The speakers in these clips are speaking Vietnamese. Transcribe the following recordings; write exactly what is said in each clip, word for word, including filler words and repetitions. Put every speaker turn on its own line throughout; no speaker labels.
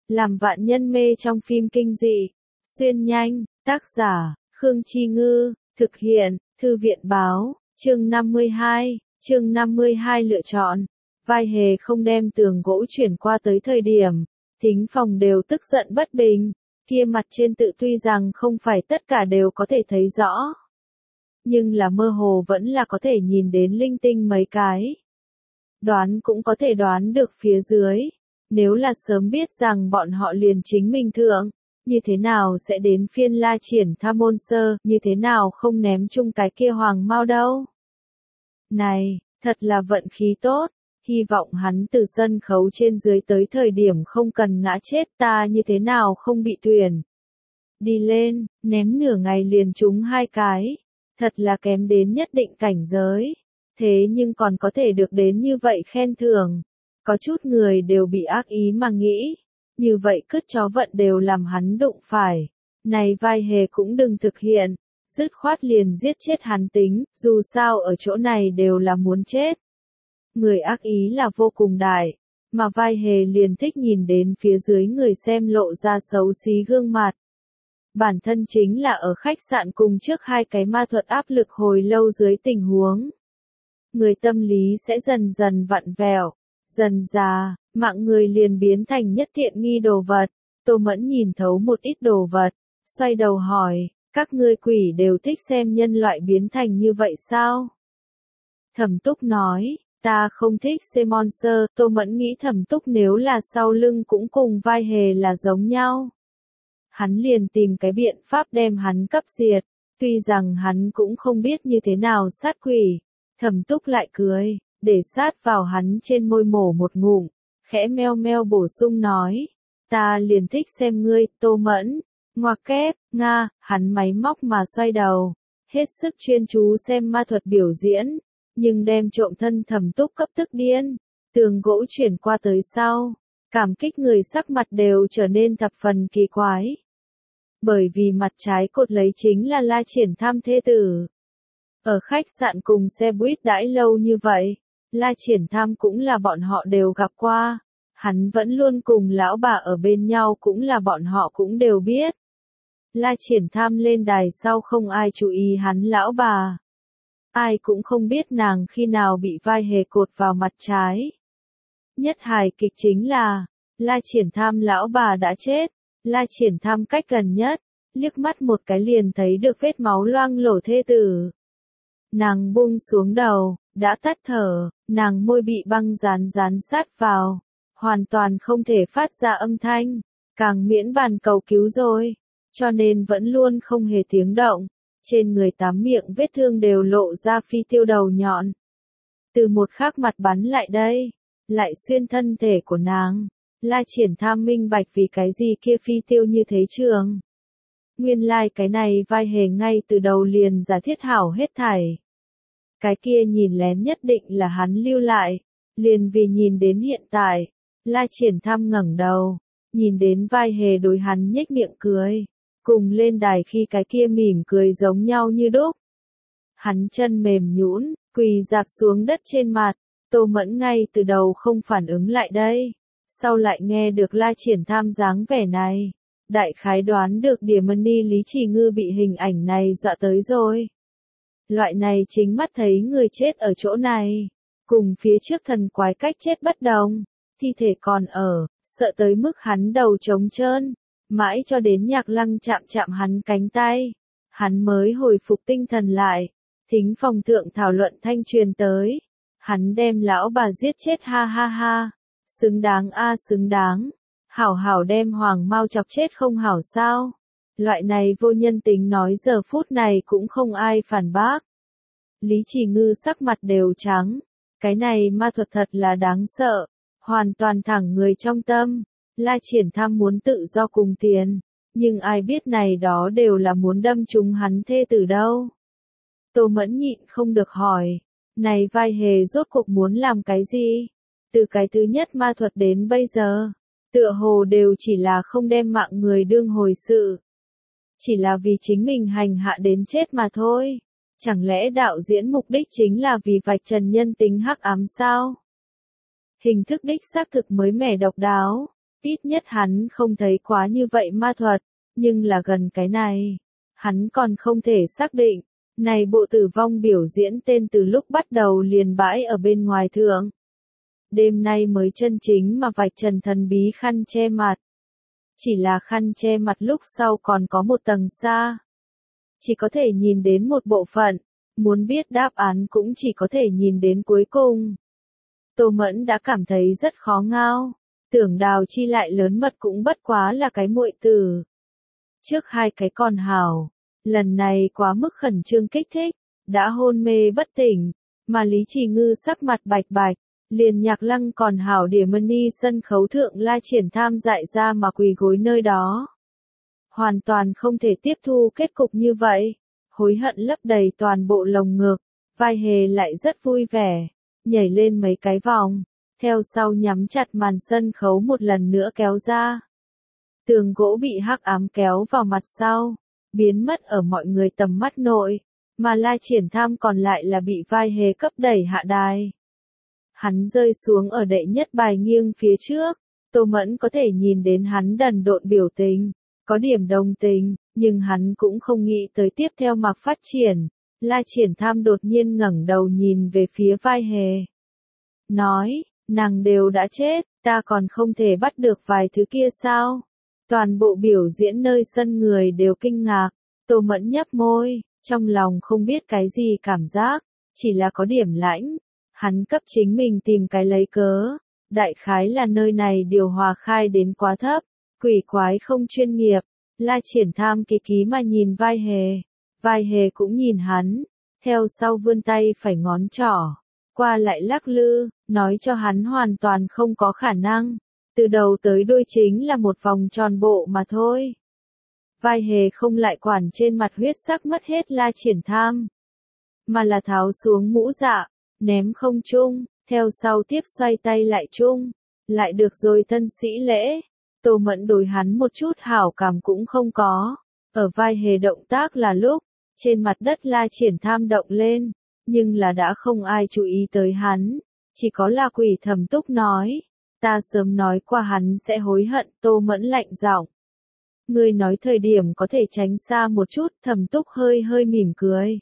làm vạn nhân mê trong phim kinh dị. Xuyên nhanh, tác giả, Khương Chi Ngư, thực hiện, Thư viện Báo, chương năm mươi hai, chương năm mươi hai lựa chọn. Vai hề không đem tường gỗ chuyển qua tới thời điểm, thính phòng đều tức giận bất bình, kia mặt trên tự tuy rằng không phải tất cả đều có thể thấy rõ. Nhưng là mơ hồ vẫn là có thể nhìn đến linh tinh mấy cái. Đoán cũng có thể đoán được phía dưới, nếu là sớm biết rằng bọn họ liền chính mình thượng, như thế nào sẽ đến phiên La Triển Tham môn sơ, như thế nào không ném chung cái kia hoàng mao đâu. Này, thật là vận khí tốt, hy vọng hắn từ sân khấu trên dưới tới thời điểm không cần ngã chết, ta như thế nào không bị tuyển. Đi lên, ném nửa ngày liền trúng hai cái, thật là kém đến nhất định cảnh giới, thế nhưng còn có thể được đến như vậy khen thưởng. Có chút người đều bị ác ý mà nghĩ, như vậy cứt chó vận đều làm hắn đụng phải. Này vai hề cũng đừng thực hiện, dứt khoát liền giết chết hắn tính, dù sao ở chỗ này đều là muốn chết. Người ác ý là vô cùng đại, mà vai hề liền thích nhìn đến phía dưới người xem lộ ra xấu xí gương mặt. Bản thân chính là ở khách sạn cùng trước hai cái ma thuật áp lực hồi lâu dưới tình huống. Người tâm lý sẽ dần dần vặn vẹo, dần già, mạng người liền biến thành nhất tiện nghi đồ vật. Tô Mẫn nhìn thấu một ít đồ vật, xoay đầu hỏi, các ngươi quỷ đều thích xem nhân loại biến thành như vậy sao? Thẩm Túc nói, ta không thích xem monster. Tô Mẫn nghĩ Thẩm Túc nếu là sau lưng cũng cùng vai hề là giống nhau. Hắn liền tìm cái biện pháp đem hắn cấp diệt, tuy rằng hắn cũng không biết như thế nào sát quỷ. Thẩm Túc lại cười, để sát vào hắn trên môi mổ một ngụm, khẽ meo meo bổ sung nói, ta liền thích xem ngươi, Tô Mẫn, ngoặc kép, nga, hắn máy móc mà xoay đầu, hết sức chuyên chú xem ma thuật biểu diễn, nhưng đem trộm thân Thẩm Túc cấp tức điên, tường gỗ chuyển qua tới sau, cảm kích người sắc mặt đều trở nên thập phần kỳ quái. Bởi vì mặt trái cột lấy chính là La Triển Tham thê tử. Ở khách sạn cùng xe buýt đãi lâu như vậy, La Triển Tham cũng là bọn họ đều gặp qua, hắn vẫn luôn cùng lão bà ở bên nhau cũng là bọn họ cũng đều biết. La Triển Tham lên đài sau không ai chú ý hắn lão bà. Ai cũng không biết nàng khi nào bị vai hề cột vào mặt trái. Nhất hài kịch chính là, La Triển Tham lão bà đã chết, La Triển Tham cách gần nhất, liếc mắt một cái liền thấy được vết máu loang lổ thê tử. Nàng buông xuống đầu, đã tắt thở, nàng môi bị băng dán dán sát vào, hoàn toàn không thể phát ra âm thanh, càng miễn bàn cầu cứu rồi, cho nên vẫn luôn không hề tiếng động, trên người tám miệng vết thương đều lộ ra phi tiêu đầu nhọn. Từ một khác mặt bắn lại đây, lại xuyên thân thể của nàng, La Triển Tham minh bạch vì cái gì kia phi tiêu như thế trường. Nguyên lai like cái này vai hề ngay từ đầu liền giả thiết hảo hết thảy. Cái kia nhìn lén nhất định là hắn lưu lại, liền vì nhìn đến hiện tại, La Triển Tham ngẩng đầu, nhìn đến vai hề đối hắn nhếch miệng cười, cùng lên đài khi cái kia mỉm cười giống nhau như đúc. Hắn chân mềm nhũn, quỳ dạp xuống đất trên mặt, Tô Mẫn ngay từ đầu không phản ứng lại đây, sau lại nghe được La Triển Tham dáng vẻ này. Đại khái đoán được Địa Mani Lý Trì Ngư bị hình ảnh này dọa tới rồi. Loại này chính mắt thấy người chết ở chỗ này, cùng phía trước thần quái cách chết bất đồng, thi thể còn ở, sợ tới mức hắn đầu trống trơn, mãi cho đến Nhạc Lăng chạm chạm hắn cánh tay, hắn mới hồi phục tinh thần lại, thính phòng thượng thảo luận thanh truyền tới, hắn đem lão bà giết chết ha ha ha, xứng đáng a xứng đáng. Hảo hảo đem hoàng mau chọc chết không hảo sao? Loại này vô nhân tính nói giờ phút này cũng không ai phản bác. Lý Trì Ngư sắc mặt đều trắng. Cái này ma thuật thật là đáng sợ. Hoàn toàn thẳng người trong tâm. La Triển Tham muốn tự do cùng tiền. Nhưng ai biết này đó đều là muốn đâm trúng hắn thê tử đâu. Tô Mẫn nhịn không được hỏi. Này vai hề rốt cuộc muốn làm cái gì? Từ cái thứ nhất ma thuật đến bây giờ. Tựa hồ đều chỉ là không đem mạng người đương hồi sự. Chỉ là vì chính mình hành hạ đến chết mà thôi. Chẳng lẽ đạo diễn mục đích chính là vì vạch trần nhân tính hắc ám sao? Hình thức đích xác thực mới mẻ độc đáo. Ít nhất hắn không thấy quá như vậy ma thuật, nhưng là gần cái này, hắn còn không thể xác định. Này bộ tử vong biểu diễn tên từ lúc bắt đầu liền bãi ở bên ngoài thượng. Đêm nay mới chân chính mà vạch trần thần bí khăn che mặt. Chỉ là khăn che mặt lúc sau còn có một tầng xa. Chỉ có thể nhìn đến một bộ phận, muốn biết đáp án cũng chỉ có thể nhìn đến cuối cùng. Tô Mẫn đã cảm thấy rất khó ngao, tưởng Đào Chi lại lớn mật cũng bất quá là cái muội tử. Trước hai cái còn hảo, lần này quá mức khẩn trương kích thích, đã hôn mê bất tỉnh, mà Lý Trì Ngư sắc mặt bạch bạch, liền Nhạc Lăng còn hảo đỉa mani sân khấu thượng La Triển tham dại ra mà quỳ gối nơi đó. Hoàn toàn không thể tiếp thu kết cục như vậy, hối hận lấp đầy toàn bộ lồng ngực, vai hề lại rất vui vẻ, nhảy lên mấy cái vòng, theo sau nhắm chặt màn sân khấu một lần nữa kéo ra. Tường gỗ bị hắc ám kéo vào mặt sau, biến mất ở mọi người tầm mắt nội, mà La Triển tham còn lại là bị vai hề cấp đẩy hạ đài. Hắn rơi xuống ở đệ nhất bài nghiêng phía trước, Tô Mẫn có thể nhìn đến hắn đần độn biểu tình, có điểm đồng tình, nhưng hắn cũng không nghĩ tới tiếp theo mạc phát triển. La Triển tham đột nhiên ngẩng đầu nhìn về phía vai hề. Nói, nàng đều đã chết, ta còn không thể bắt được vài thứ kia sao? Toàn bộ biểu diễn nơi sân người đều kinh ngạc, Tô Mẫn nhấp môi, trong lòng không biết cái gì cảm giác, chỉ là có điểm lãnh. Hắn cấp chính mình tìm cái lấy cớ, đại khái là nơi này điều hòa khai đến quá thấp, quỷ quái không chuyên nghiệp. La Triển tham kỳ ký mà nhìn vai hề, vai hề cũng nhìn hắn, theo sau vươn tay phải ngón trỏ, qua lại lắc lư, nói cho hắn hoàn toàn không có khả năng, từ đầu tới đuôi chính là một vòng tròn bộ mà thôi. Vai hề không lại quản trên mặt huyết sắc mất hết La Triển tham, mà là tháo xuống mũ dạ, ném không trung, theo sau tiếp xoay tay lại chung, lại được rồi thân sĩ lễ. Tô Mẫn đối hắn một chút hảo cảm cũng không có, ở vai hề động tác là lúc, trên mặt đất La Triển tham động lên, nhưng là đã không ai chú ý tới hắn, chỉ có La Quỷ Thẩm Túc nói, ta sớm nói qua hắn sẽ hối hận. Tô Mẫn lạnh giọng, ngươi nói thời điểm có thể tránh xa một chút. Thẩm Túc hơi hơi mỉm cười,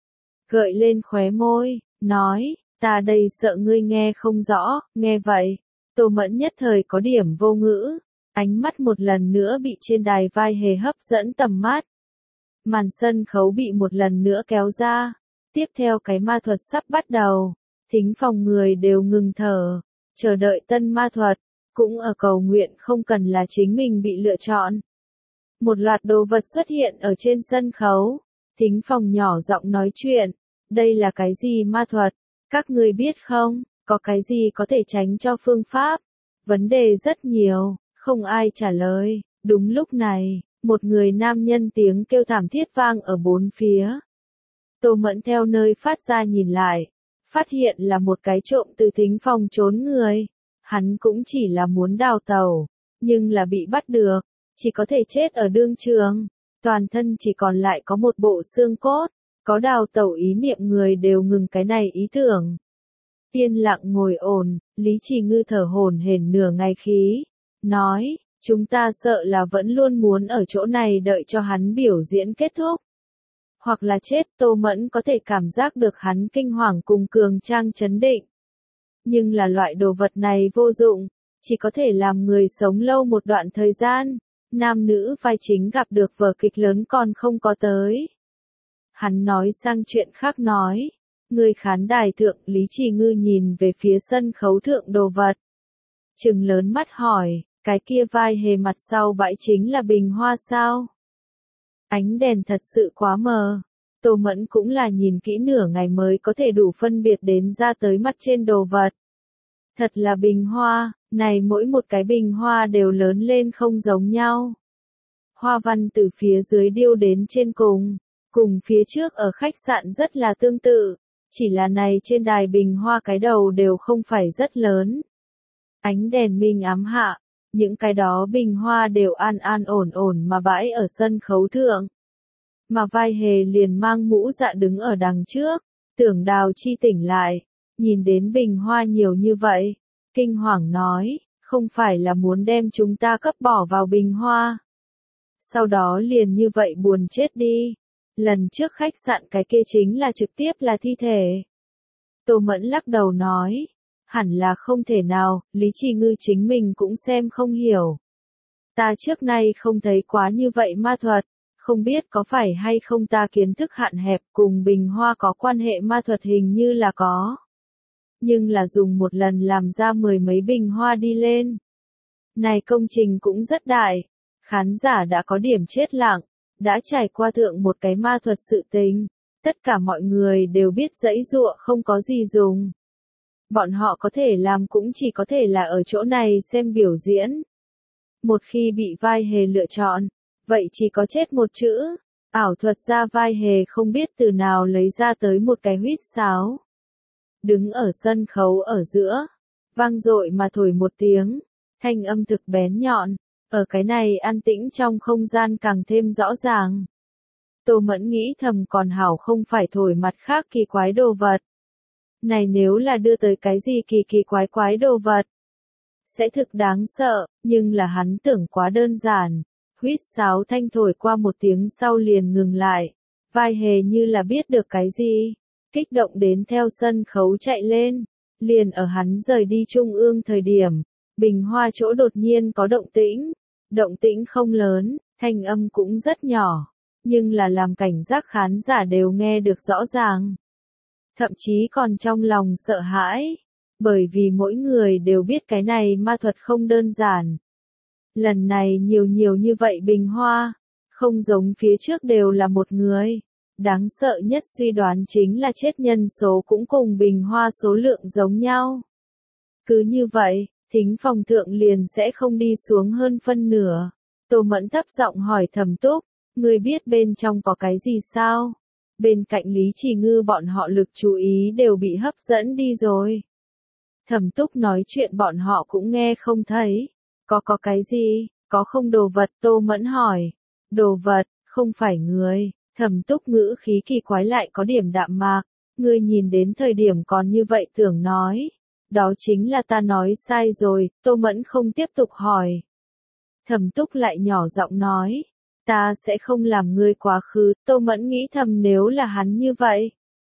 gợi lên khóe môi, nói, ta đây sợ ngươi nghe không rõ. Nghe vậy, Tô Mẫn nhất thời có điểm vô ngữ, ánh mắt một lần nữa bị trên đài vai hề hấp dẫn tầm mắt. Màn sân khấu bị một lần nữa kéo ra, tiếp theo cái ma thuật sắp bắt đầu, thính phòng người đều ngừng thở, chờ đợi tân ma thuật, cũng ở cầu nguyện không cần là chính mình bị lựa chọn. Một loạt đồ vật xuất hiện ở trên sân khấu, thính phòng nhỏ giọng nói chuyện, đây là cái gì ma thuật, các người biết không, có cái gì có thể tránh cho phương pháp, vấn đề rất nhiều, không ai trả lời. Đúng lúc này, một người nam nhân tiếng kêu thảm thiết vang ở bốn phía. Tô Mẫn theo nơi phát ra nhìn lại, phát hiện là một cái trộm từ thính phòng trốn người. Hắn cũng chỉ là muốn đào tẩu, nhưng là bị bắt được, chỉ có thể chết ở đương trường. Toàn thân chỉ còn lại có một bộ xương cốt, có đào tẩu ý niệm người đều ngừng cái này ý tưởng. Yên lặng ngồi ổn, Lý Trì Ngư thở hổn hển nửa ngày khí, nói, chúng ta sợ là vẫn luôn muốn ở chỗ này đợi cho hắn biểu diễn kết thúc. Hoặc là chết. Tô Mẫn có thể cảm giác được hắn kinh hoàng cùng cường trang chấn định. Nhưng là loại đồ vật này vô dụng, chỉ có thể làm người sống lâu một đoạn thời gian. Nam nữ vai chính gặp được vở kịch lớn còn không có tới. Hắn nói sang chuyện khác nói, người khán đài thượng. Lý Trì Ngư nhìn về phía sân khấu thượng đồ vật, trừng lớn mắt hỏi, cái kia vai hề mặt sau bãi chính là bình hoa sao? Ánh đèn thật sự quá mờ, Tô Mẫn cũng là nhìn kỹ nửa ngày mới có thể đủ phân biệt đến ra tới mặt trên đồ vật. Thật là bình hoa, này mỗi một cái bình hoa đều lớn lên không giống nhau. Hoa văn từ phía dưới điêu đến trên cùng, cùng phía trước ở khách sạn rất là tương tự, chỉ là này trên đài bình hoa cái đầu đều không phải rất lớn. Ánh đèn minh ám hạ, những cái đó bình hoa đều an an ổn ổn mà bãi ở sân khấu thượng. Mà vai hề liền mang mũ dạ đứng ở đằng trước, tưởng Đào Chi tỉnh lại, nhìn đến bình hoa nhiều như vậy, kinh hoàng nói, Không phải là muốn đem chúng ta cấp bỏ vào bình hoa. Sau đó liền như vậy buồn chết đi. Lần trước khách sạn cái kia chính là trực tiếp là thi thể. Tô Mẫn lắc đầu nói. Hẳn là không thể nào, Lý Trì Ngư chính mình cũng xem không hiểu. Ta trước nay không thấy quá như vậy ma thuật, không biết có phải hay không ta kiến thức hạn hẹp cùng bình hoa có quan hệ ma thuật hình như là có. Nhưng là dùng một lần làm ra mười mấy bình hoa đi lên. Này công trình cũng rất đại, khán giả đã có điểm chết lặng, đã trải qua thượng một cái ma thuật sự tình, tất cả mọi người đều biết giãy giụa không có gì dùng. Bọn họ có thể làm cũng chỉ có thể là ở chỗ này xem biểu diễn. Một khi bị vai hề lựa chọn, vậy chỉ có chết một chữ. Ảo thuật ra vai hề không biết từ nào lấy ra tới một cái huýt sáo. Đứng ở sân khấu ở giữa, vang dội mà thổi một tiếng, thanh âm thực bén nhọn, ở cái này an tĩnh trong không gian càng thêm rõ ràng. Tô Mẫn nghĩ thầm còn hảo không phải thổi mặt khác kỳ quái đồ vật. Này nếu là đưa tới cái gì kỳ kỳ quái quái đồ vật, sẽ thực đáng sợ, nhưng là hắn tưởng quá đơn giản. Huýt sáo thanh thổi qua một tiếng sau liền ngừng lại, vai hề như là biết được cái gì, kích động đến theo sân khấu chạy lên, liền ở hắn rời đi trung ương thời điểm, bình hoa chỗ đột nhiên có động tĩnh, động tĩnh không lớn, thanh âm cũng rất nhỏ, nhưng là làm cảnh giác khán giả đều nghe được rõ ràng. Thậm chí còn trong lòng sợ hãi, bởi vì mỗi người đều biết cái này ma thuật không đơn giản. Lần này nhiều nhiều như vậy bình hoa, không giống phía trước đều là một người. Đáng sợ nhất suy đoán chính là chết nhân số cũng cùng bình hoa số lượng giống nhau. Cứ như vậy, thính phòng thượng liền sẽ không đi xuống hơn phân nửa. Tô Mẫn thấp giọng hỏi Thẩm Túc, ngươi biết bên trong có cái gì sao? Bên cạnh Lý Trì Ngư bọn họ lực chú ý đều bị hấp dẫn đi rồi. Thẩm Túc nói chuyện bọn họ cũng nghe không thấy. Có có cái gì, có không đồ vật? Tô Mẫn hỏi. Đồ vật, không phải người. Thẩm Túc ngữ khí kỳ quái lại có điểm đạm mạc. Ngươi nhìn đến thời điểm còn như vậy tưởng nói. Đó chính là ta nói sai rồi. Tô Mẫn không tiếp tục hỏi. Thẩm Túc lại nhỏ giọng nói. Ta sẽ không làm ngươi quá khứ. Tô Mẫn nghĩ thầm nếu là hắn như vậy,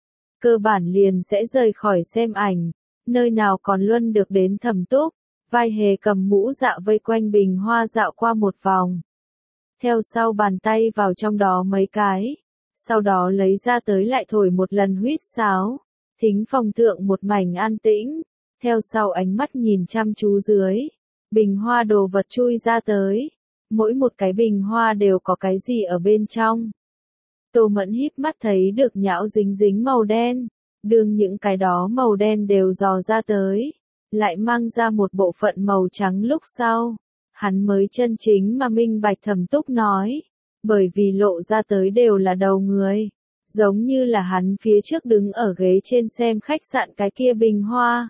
cơ bản liền sẽ rời khỏi xem ảnh. Nơi nào còn luân được đến Thẩm Túc. Vai hề cầm mũ dạ vây quanh bình hoa dạo qua một vòng. Theo sau bàn tay vào trong đó mấy cái. Sau đó lấy ra tới lại thổi một lần huýt sáo. Thính phòng thượng một mảnh an tĩnh. Theo sau ánh mắt nhìn chăm chú dưới. Bình hoa đồ vật chui ra tới. Mỗi một cái bình hoa đều có cái gì ở bên trong. Tô Mẫn híp mắt thấy được nhão dính dính màu đen. Đương những cái đó màu đen đều dò ra tới. Lại mang ra một bộ phận màu trắng lúc sau. Hắn mới chân chính mà minh bạch Thẩm Túc nói. Bởi vì lộ ra tới đều là đầu người. Giống như là hắn phía trước đứng ở ghế trên xem khách sạn cái kia bình hoa.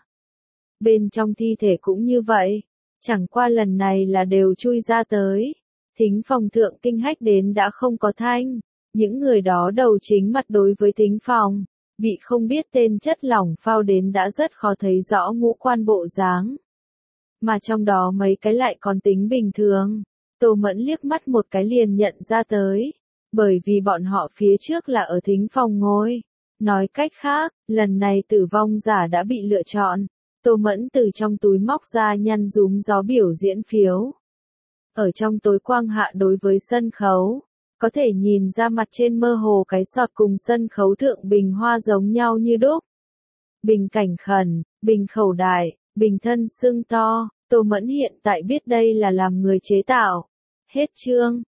Bên trong thi thể cũng như vậy. Chẳng qua lần này là đều chui ra tới. Thính phòng thượng kinh hách đến đã không có thanh. Những người đó đầu chính mặt đối với thính phòng. Bị không biết tên chất lỏng phao đến đã rất khó thấy rõ ngũ quan bộ dáng. Mà trong đó mấy cái lại còn tính bình thường. Tô Mẫn liếc mắt một cái liền nhận ra tới. Bởi vì bọn họ phía trước là ở thính phòng ngồi. Nói cách khác, lần này tử vong giả đã bị lựa chọn. Tô Mẫn từ trong túi móc ra nhăn rúm gió biểu diễn phiếu. Ở trong tối quang hạ đối với sân khấu, có thể nhìn ra mặt trên mơ hồ cái sọt cùng sân khấu thượng bình hoa giống nhau như đúc. Bình cảnh khẩn, bình khẩu đại, bình thân xương to, Tô Mẫn hiện tại biết đây là làm người chế tạo. Hết chương.